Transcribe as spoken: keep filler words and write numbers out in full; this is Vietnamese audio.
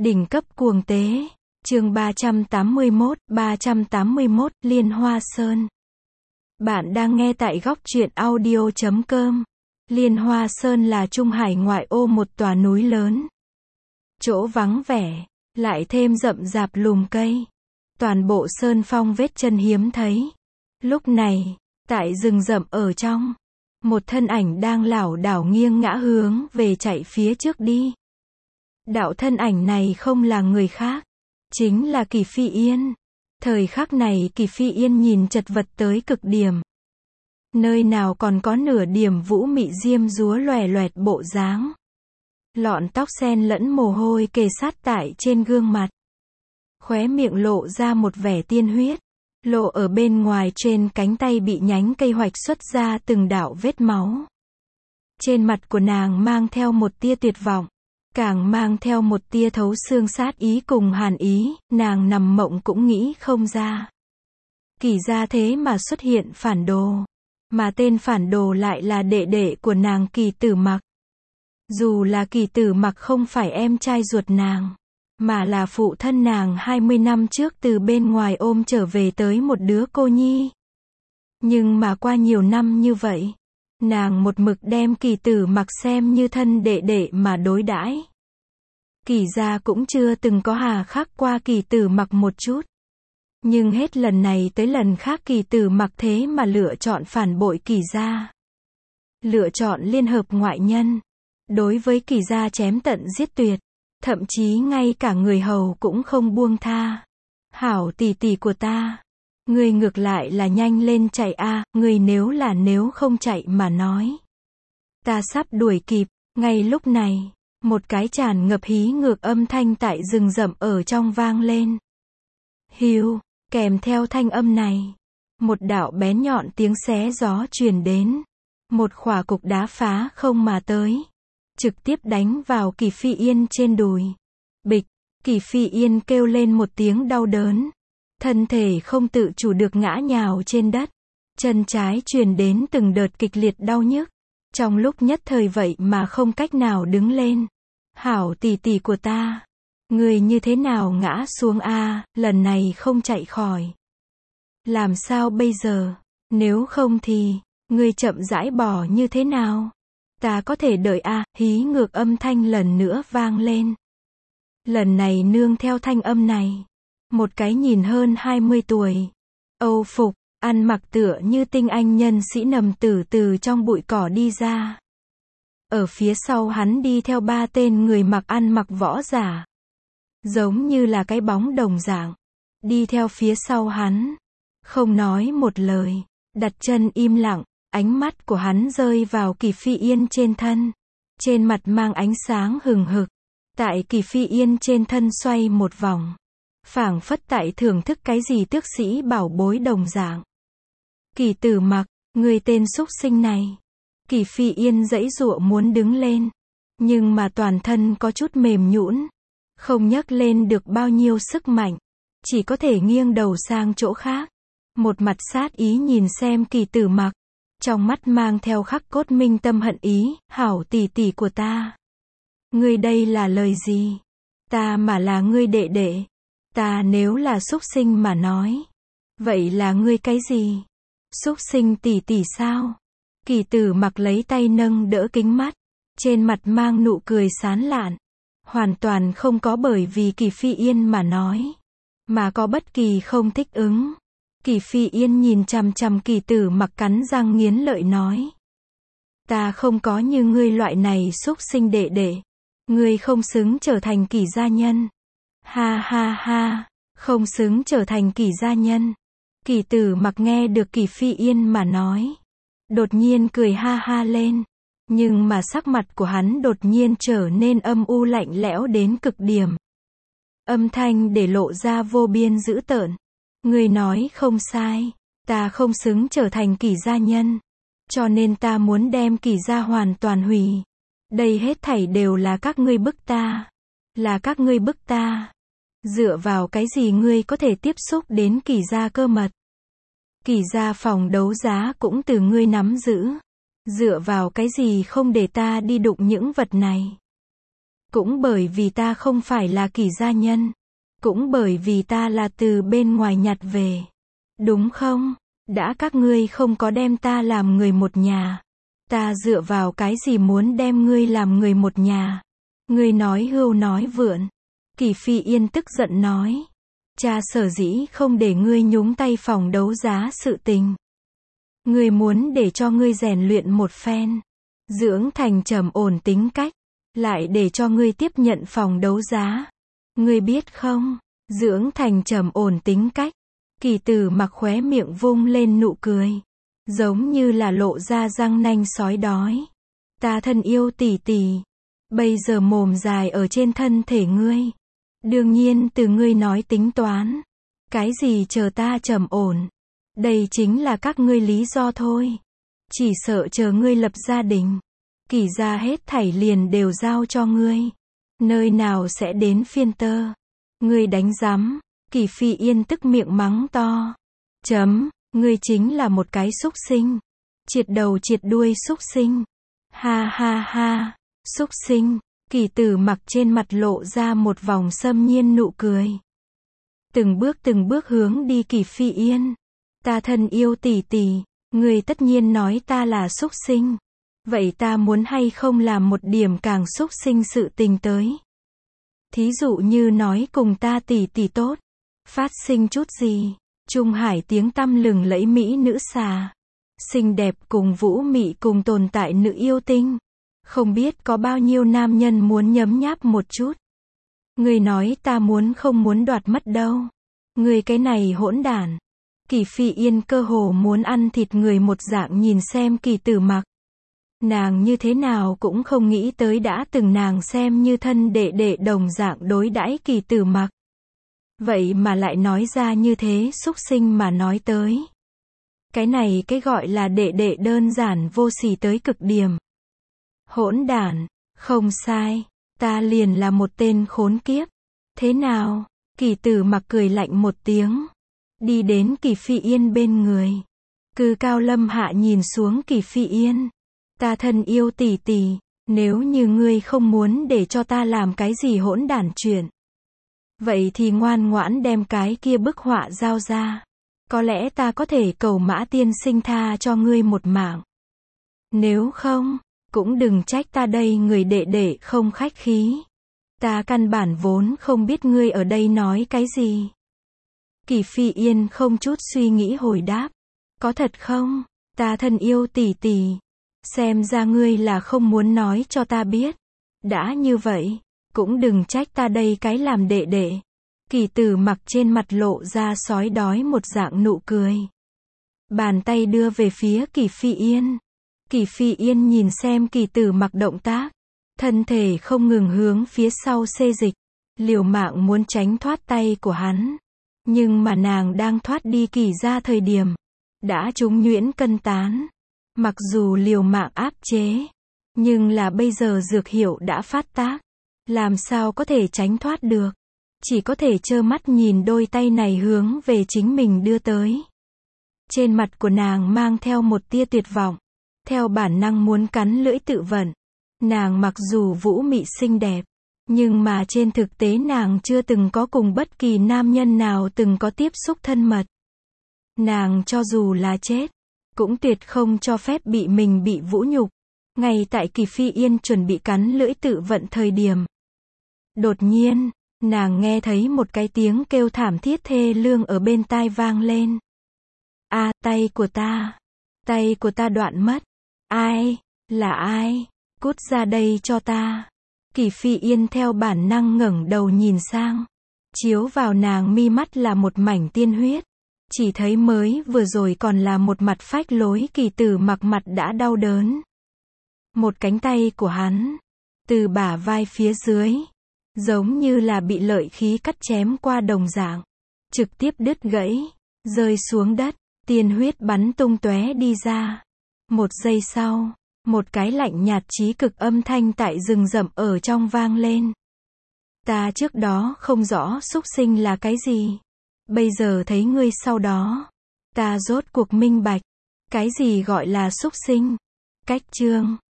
Đỉnh cấp cuồng tế. Chương ba trăm tám mươi mốt, ba trăm tám mươi mốt, Liên Hoa Sơn. Bạn đang nghe tại góc truyện audio chấm com. Liên Hoa Sơn là Trung Hải ngoại ô một tòa núi lớn. Chỗ vắng vẻ, lại thêm rậm rạp lùm cây. Toàn bộ sơn phong vết chân hiếm thấy. Lúc này, tại rừng rậm ở trong, một thân ảnh đang lảo đảo nghiêng ngã hướng về chạy phía trước đi. Đạo thân ảnh này không là người khác, chính là Kỳ Phi Yên. Thời khắc này Kỳ Phi Yên nhìn chật vật tới cực điểm. Nơi nào còn có nửa điểm vũ mị diêm dúa lòe loẹt bộ dáng. Lọn tóc xen lẫn mồ hôi kề sát tại trên gương mặt. Khóe miệng lộ ra một vẻ tiên huyết. Lộ ở bên ngoài trên cánh tay bị nhánh cây hoạch xuất ra từng đạo vết máu. Trên mặt của nàng mang theo một tia tuyệt vọng. Càng mang theo một tia thấu xương sát ý cùng hàn ý, nàng nằm mộng cũng nghĩ không ra. Kỳ gia thế mà xuất hiện phản đồ. Mà tên phản đồ lại là đệ đệ của nàng Kỳ Tử Mặc. Dù là Kỳ Tử Mặc không phải em trai ruột nàng, mà là phụ thân nàng hai mươi năm trước từ bên ngoài ôm trở về tới một đứa cô nhi. Nhưng mà qua nhiều năm như vậy, nàng một mực đem Kỳ Tử Mặc xem như thân đệ đệ mà đối đãi. Kỳ gia cũng chưa từng có hà khắc qua Kỳ Tử Mặc một chút. Nhưng hết lần này tới lần khác Kỳ Tử Mặc thế mà lựa chọn phản bội Kỳ gia. Lựa chọn liên hợp ngoại nhân. Đối với Kỳ gia chém tận giết tuyệt. Thậm chí ngay cả người hầu cũng không buông tha. Hảo tỷ tỷ của ta. Ngươi ngược lại là nhanh lên chạy a, à, ngươi nếu là nếu không chạy mà nói. Ta sắp đuổi kịp. Ngay lúc này, một cái tràn ngập hí ngược âm thanh tại rừng rậm ở trong vang lên. Hiu, kèm theo thanh âm này, một đạo bén nhọn tiếng xé gió truyền đến. Một khỏa cục đá phá không mà tới. Trực tiếp đánh vào Kỳ Phi Yên trên đùi. Bịch, Kỳ Phi Yên kêu lên một tiếng đau đớn. Thân thể không tự chủ được ngã nhào trên đất. Chân trái truyền đến từng đợt kịch liệt đau nhức. Trong lúc nhất thời vậy mà không cách nào đứng lên. Hảo tỷ tỷ của ta. Người như thế nào ngã xuống a, à, lần này không chạy khỏi. Làm sao bây giờ? Nếu không thì, người chậm rãi bỏ như thế nào? Ta có thể đợi a, à, hí ngược âm thanh lần nữa vang lên. Lần này nương theo thanh âm này. Một cái nhìn hơn hai mươi tuổi. Âu phục, ăn mặc tựa như tinh anh nhân sĩ nằm từ từ trong bụi cỏ đi ra. Ở phía sau hắn đi theo ba tên người mặc ăn mặc võ giả. Giống như là cái bóng đồng dạng. Đi theo phía sau hắn. Không nói một lời. Đặt chân im lặng. Ánh mắt của hắn rơi vào Kỳ Phi Yên trên thân. Trên mặt mang ánh sáng hừng hực. Tại Kỳ Phi Yên trên thân xoay một vòng. Phảng phất tại thưởng thức cái gì tước sĩ bảo bối đồng dạng. Kỳ Tử Mặc, người tên xúc sinh này. Kỳ Phi Yên giãy giụa muốn đứng lên. Nhưng mà toàn thân có chút mềm nhũn. Không nhấc lên được bao nhiêu sức mạnh. Chỉ có thể nghiêng đầu sang chỗ khác. Một mặt sát ý nhìn xem Kỳ Tử Mặc. Trong mắt mang theo khắc cốt minh tâm hận ý. Hảo tỷ tỷ của ta. Ngươi đây là lời gì? Ta mà là ngươi đệ đệ. Ta nếu là xúc sinh mà nói. Vậy là ngươi cái gì? Xúc sinh tỷ tỷ sao? Kỳ Tử Mặc lấy tay nâng đỡ kính mắt. Trên mặt mang nụ cười sán lạn. Hoàn toàn không có bởi vì Kỳ Phi Yên mà nói. Mà có bất kỳ không thích ứng. Kỳ Phi Yên nhìn chằm chằm Kỳ Tử Mặc cắn răng nghiến lợi nói. Ta không có như ngươi loại này xúc sinh đệ đệ. Ngươi không xứng trở thành Kỳ gia nhân. Ha ha ha, không xứng trở thành Kỳ gia nhân. Kỳ Tử Mặc nghe được Kỳ Phi Yên mà nói. Đột nhiên cười ha ha lên. Nhưng mà sắc mặt của hắn đột nhiên trở nên âm u lạnh lẽo đến cực điểm. Âm thanh để lộ ra vô biên dữ tợn. Ngươi nói không sai. Ta không xứng trở thành Kỳ gia nhân. Cho nên ta muốn đem Kỳ gia hoàn toàn hủy. Đây hết thảy đều là các ngươi bức ta. Là các ngươi bức ta. Dựa vào cái gì ngươi có thể tiếp xúc đến Kỳ gia cơ mật? Kỳ gia phòng đấu giá cũng từ ngươi nắm giữ. Dựa vào cái gì không để ta đi đụng những vật này? Cũng bởi vì ta không phải là Kỷ gia nhân. Cũng bởi vì ta là từ bên ngoài nhặt về. Đúng không? Đã các ngươi không có đem ta làm người một nhà. Ta dựa vào cái gì muốn đem ngươi làm người một nhà? Ngươi nói hưu nói vượn. Kỷ Phi Yên tức giận nói. Cha sở dĩ không để ngươi nhúng tay phòng đấu giá sự tình. Ngươi muốn để cho ngươi rèn luyện một phen. Dưỡng thành trầm ổn tính cách. Lại để cho ngươi tiếp nhận phòng đấu giá. Ngươi biết không? Dưỡng thành trầm ổn tính cách. Kỳ Tử Mặc khóe miệng vung lên nụ cười. Giống như là lộ ra răng nanh sói đói. Ta thân yêu tỷ tỷ. Bây giờ mồm dài ở trên thân thể ngươi. Đương nhiên từ ngươi nói tính toán. Cái gì chờ ta trầm ổn. Đây chính là các ngươi lý do thôi. Chỉ sợ chờ ngươi lập gia đình. Kỷ gia hết thảy liền đều giao cho ngươi. Nơi nào sẽ đến phiên tơ. Ngươi đánh rắm. Kỷ Phi Yên tức miệng mắng to. Chấm, ngươi chính là một cái súc sinh. Triệt đầu triệt đuôi súc sinh. Ha ha ha, súc sinh. Kỷ Tử Mặc trên mặt lộ ra một vòng xâm nhiên nụ cười. Từng bước từng bước hướng đi Kỷ Phi Yên. Ta thân yêu tỷ tỷ, ngươi tất nhiên nói ta là súc sinh. Vậy ta muốn hay không làm một điểm càng súc sinh sự tình tới. Thí dụ như nói cùng ta tỷ tỷ tốt. Phát sinh chút gì? Trung Hải tiếng tăm lừng lẫy mỹ nữ xà. Xinh đẹp cùng vũ mị cùng tồn tại nữ yêu tinh. Không biết có bao nhiêu nam nhân muốn nhấm nháp một chút. Người nói ta muốn không muốn đoạt mất đâu. Người cái này hỗn đản. Kỷ Phi Yên cơ hồ muốn ăn thịt người một dạng nhìn xem Kỳ Tử Mặc. Nàng như thế nào cũng không nghĩ tới đã từng nàng xem như thân đệ đệ đồng dạng đối đãi Kỳ Tử Mặc. Vậy mà lại nói ra như thế xúc sinh mà nói tới. Cái này cái gọi là đệ đệ đơn giản vô sỉ tới cực điểm. Hỗn đản, không sai, ta liền là một tên khốn kiếp. Thế nào? Kỳ Tử Mặc cười lạnh một tiếng. Đi đến Kỷ Phi Yên bên người. Cư cao lâm hạ nhìn xuống Kỷ Phi Yên. Ta thân yêu tỷ tỷ, nếu như ngươi không muốn để cho ta làm cái gì hỗn đản chuyện. Vậy thì ngoan ngoãn đem cái kia bức họa giao ra. Có lẽ ta có thể cầu Mã tiên sinh tha cho ngươi một mạng. Nếu không, cũng đừng trách ta đây người đệ đệ không khách khí. Ta căn bản vốn không biết ngươi ở đây nói cái gì. Kỷ Phi Yên không chút suy nghĩ hồi đáp. Có thật không? Ta thân yêu tỷ tỷ. Xem ra ngươi là không muốn nói cho ta biết. Đã như vậy, cũng đừng trách ta đây cái làm đệ đệ. Kỳ Tử Mặc trên mặt lộ ra sói đói một dạng nụ cười. Bàn tay đưa về phía Kỷ Phi Yên. Kỷ Phi Yên nhìn xem Kỳ Tử Mặc động tác. Thân thể không ngừng hướng phía sau xê dịch. Liều mạng muốn tránh thoát tay của hắn. Nhưng mà nàng đang thoát đi Kỷ ra thời điểm. Đã trúng nhuyễn cân tán. Mặc dù liều mạng áp chế. Nhưng là bây giờ dược hiệu đã phát tác. Làm sao có thể tránh thoát được. Chỉ có thể trơ mắt nhìn đôi tay này hướng về chính mình đưa tới. Trên mặt của nàng mang theo một tia tuyệt vọng. Theo bản năng muốn cắn lưỡi tự vận. Nàng mặc dù vũ mị xinh đẹp. Nhưng mà trên thực tế nàng chưa từng có cùng bất kỳ nam nhân nào từng có tiếp xúc thân mật. Nàng cho dù là chết. Cũng tuyệt không cho phép bị mình bị vũ nhục. Ngay tại Kỷ Phi Yên chuẩn bị cắn lưỡi tự vận thời điểm. Đột nhiên, nàng nghe thấy một cái tiếng kêu thảm thiết thê lương ở bên tai vang lên. A, à, tay của ta. Tay của ta đoạn mất. Ai? Là ai? Cút ra đây cho ta. Kỷ Phi Yên theo bản năng ngẩng đầu nhìn sang. Chiếu vào nàng mi mắt là một mảnh tiên huyết. Chỉ thấy mới vừa rồi còn là một mặt phách lối Kỳ Tử Mặc mặt đã đau đớn. Một cánh tay của hắn. Từ bả vai phía dưới. Giống như là bị lợi khí cắt chém qua đồng dạng. Trực tiếp đứt gãy. Rơi xuống đất. Tiên huyết bắn tung tóe đi ra. Một giây sau. Một cái lạnh nhạt chí cực âm thanh tại rừng rậm ở trong vang lên. Ta trước đó không rõ súc sinh là cái gì. Bây giờ thấy ngươi sau đó. Ta rốt cuộc minh bạch. Cái gì gọi là súc sinh? Cách chương.